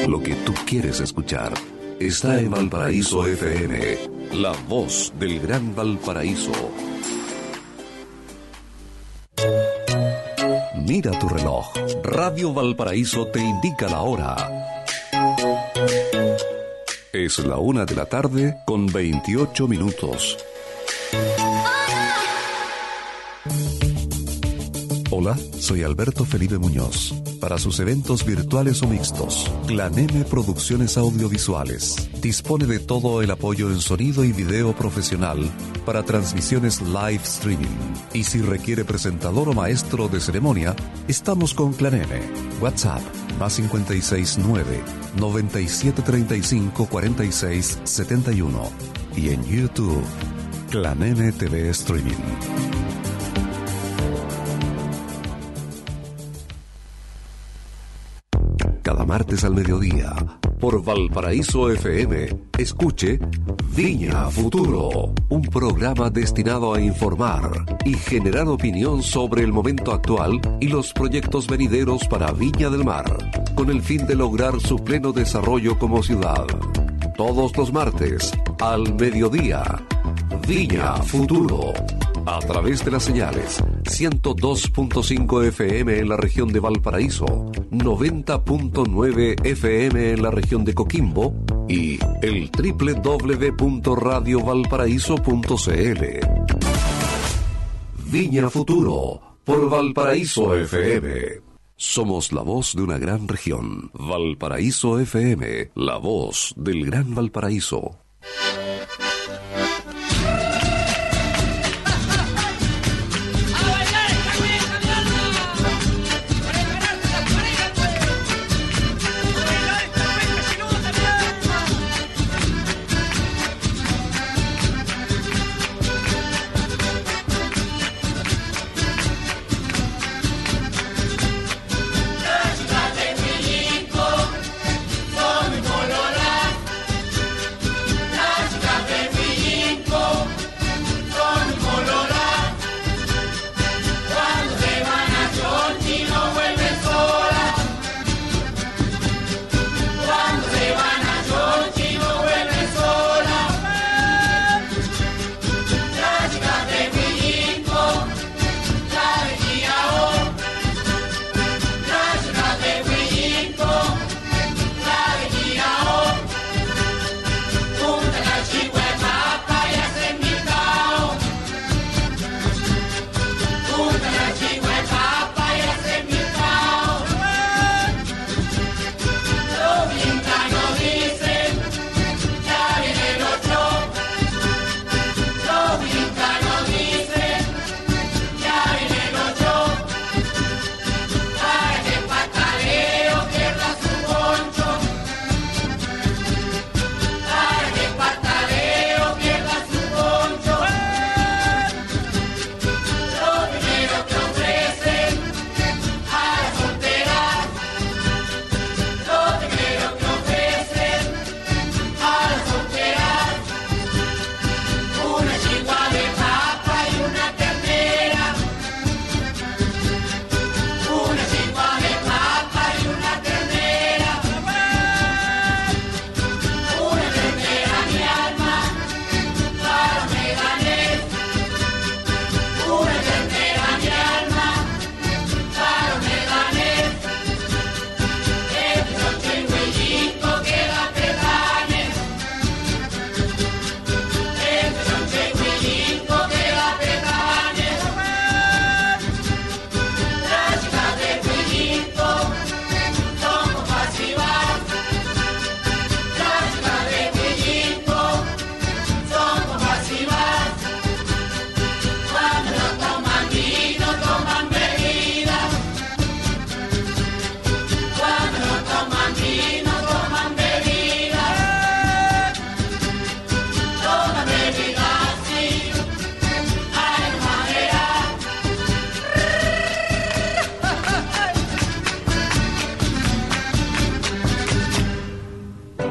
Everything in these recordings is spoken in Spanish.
Lo que tú quieres escuchar está en Valparaíso FM, la voz del Gran Valparaíso. Mira tu reloj. Radio Valparaíso te indica la hora. Es la 1:00 con 28 minutos. Hola, soy Alberto Felipe Muñoz. Para sus eventos virtuales o mixtos, Claneme Producciones Audiovisuales dispone de todo el apoyo en sonido y video profesional para transmisiones live streaming. Y si requiere presentador o maestro de ceremonia, estamos con Claneme. WhatsApp +569 9735 46 71 y en YouTube Claneme TV Streaming. Cada martes al mediodía, por Valparaíso FM, escuche Viña Futuro, un programa destinado a informar y generar opinión sobre el momento actual y los proyectos venideros para Viña del Mar, con el fin de lograr su pleno desarrollo como ciudad. Todos los martes, al mediodía, Viña Futuro. A través de las señales 102.5 FM en la región de Valparaíso, 90.9 FM en la región de Coquimbo y el www.radiovalparaíso.cl. Viña Futuro por Valparaíso FM. Somos la voz de una gran región. Valparaíso FM, la voz del Gran Valparaíso.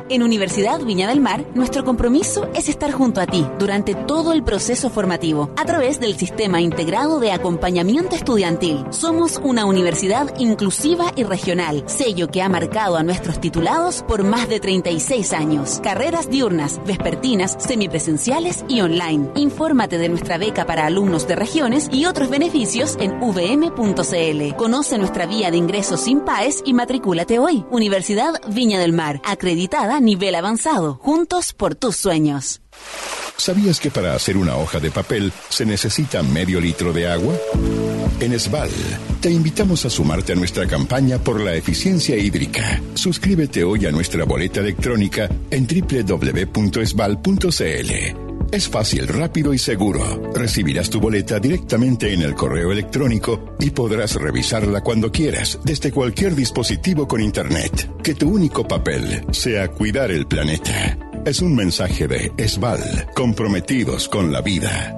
En Universidad Viña del Mar, nuestro compromiso es estar junto a ti durante todo el proceso formativo, a través del Sistema Integrado de Acompañamiento Estudiantil. Somos una universidad inclusiva y regional, sello que ha marcado a nuestros titulados por más de 36 años. Carreras diurnas, vespertinas, semipresenciales y online. Infórmate de nuestra beca para alumnos de regiones y otros beneficios en vm.cl. Conoce nuestra vía de ingreso sin PAES y matricúlate hoy. Universidad Viña del Mar, acreditada nivel avanzado. Juntos por tus sueños. ¿Sabías que para hacer una hoja de papel se necesita medio litro de agua? En Esval, te invitamos a sumarte a nuestra campaña por la eficiencia hídrica. Suscríbete hoy a nuestra boleta electrónica en www.esval.cl. Es fácil, rápido y seguro. Recibirás tu boleta directamente en el correo electrónico y podrás revisarla cuando quieras, desde cualquier dispositivo con internet. Que tu único papel sea cuidar el planeta. Es un mensaje de Esval, comprometidos con la vida.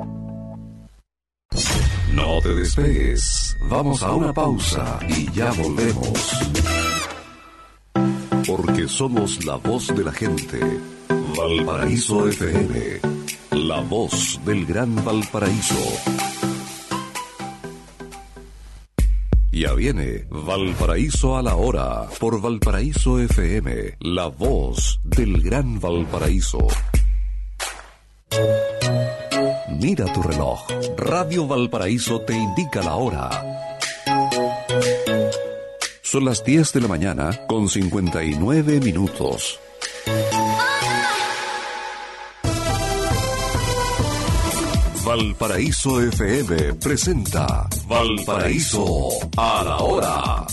No te despegues. Vamos a una pausa y ya volvemos. Porque somos la voz de la gente. Valparaíso FM, la voz del Gran Valparaíso. Ya viene Valparaíso a la hora por Valparaíso FM, la voz del Gran Valparaíso. Mira tu reloj. Radio Valparaíso te indica la hora. Son las 10 de la mañana con 59 minutos. Valparaíso FM presenta Valparaíso a la hora.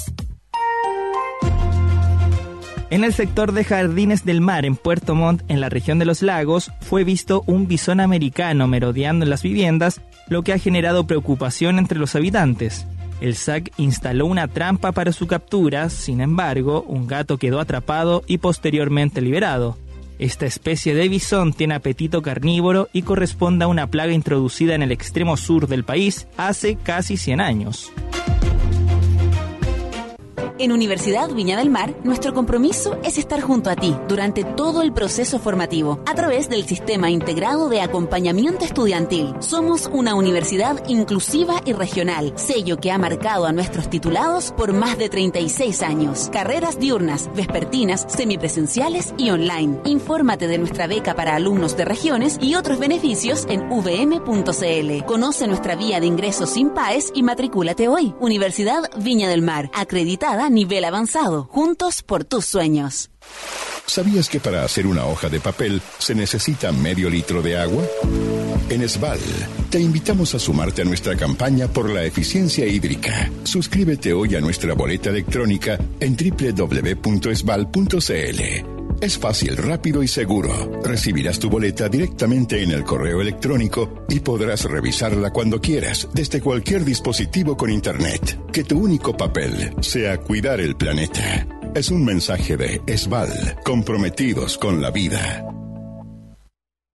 En el sector de Jardines del Mar, en Puerto Montt, en la región de los lagos, fue visto un bisón americano merodeando en las viviendas, lo que ha generado preocupación entre los habitantes. El SAC instaló una trampa para su captura, sin embargo, un gato quedó atrapado y posteriormente liberado. Esta especie de bisón tiene apetito carnívoro y corresponde a una plaga introducida en el extremo sur del país hace casi 100 años. En Universidad Viña del Mar, nuestro compromiso es estar junto a ti durante todo el proceso formativo, a través del Sistema Integrado de Acompañamiento Estudiantil. Somos una universidad inclusiva y regional, sello que ha marcado a nuestros titulados por más de 36 años. Carreras diurnas, vespertinas, semipresenciales y online. Infórmate de nuestra beca para alumnos de regiones y otros beneficios en vm.cl. Conoce nuestra vía de ingreso sin PAES y matricúlate hoy. Universidad Viña del Mar, acreditada nivel avanzado. Juntos por tus sueños. ¿Sabías que para hacer una hoja de papel se necesita medio litro de agua? En Esval, te invitamos a sumarte a nuestra campaña por la eficiencia hídrica. Suscríbete hoy a nuestra boleta electrónica en www.esval.cl. Es fácil, rápido y seguro. Recibirás tu boleta directamente en el correo electrónico y podrás revisarla cuando quieras, desde cualquier dispositivo con internet. Que tu único papel sea cuidar el planeta. Es un mensaje de Esval, comprometidos con la vida.